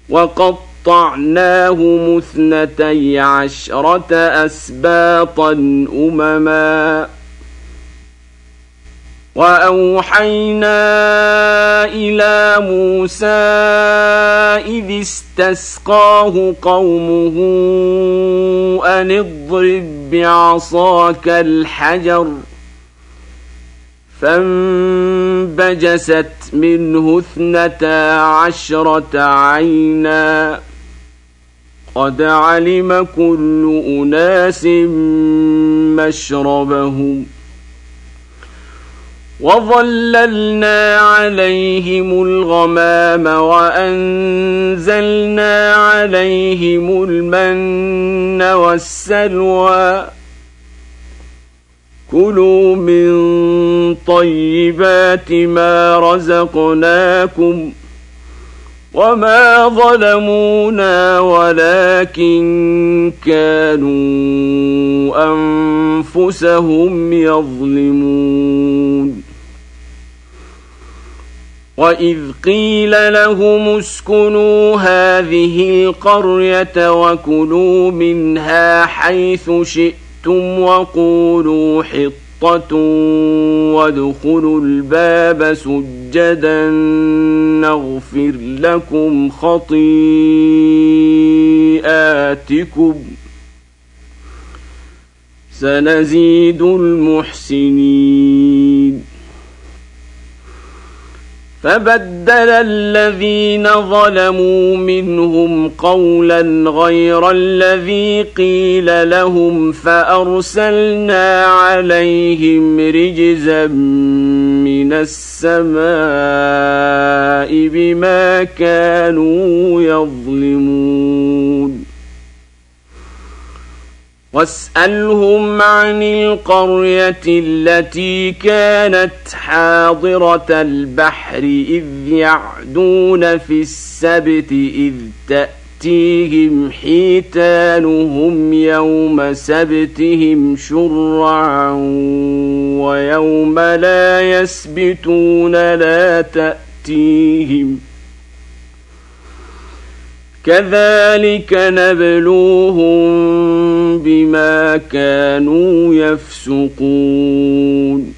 وقطعناهم 12 أسباطا أمما وأوحينا إلى موسى إذ استسقاه قومه أن اضرب بعصاك الحجر فانبجست منه 12 عينا قد علم كل أناس مشربهم وظللنا عليهم الغمام وأنزلنا عليهم المن والسلوى كلوا من طيبات ما رزقناكم وما ظلمونا ولكن كانوا أنفسهم يظلمون وإذ قيل لهم اسكنوا هذه القرية وكلوا منها حيث شئتم وقولوا حطة وادخلوا الباب سجدا نغفر لكم خطيئاتكم سنزيد المحسنين فبدل الذين ظلموا منهم قولا غير الذي قيل لهم فأرسلنا عليهم رجزا من السماء بما كانوا يظلمون واسألهم عن القرية التي كانت حاضرة البحر إذ يعدون في السبت إذ تأتيهم حيتانهم يوم سبتهم شرعا ويوم لا يسبتون لا تأتيهم كذلك نبلوهم بما كانوا يفسقون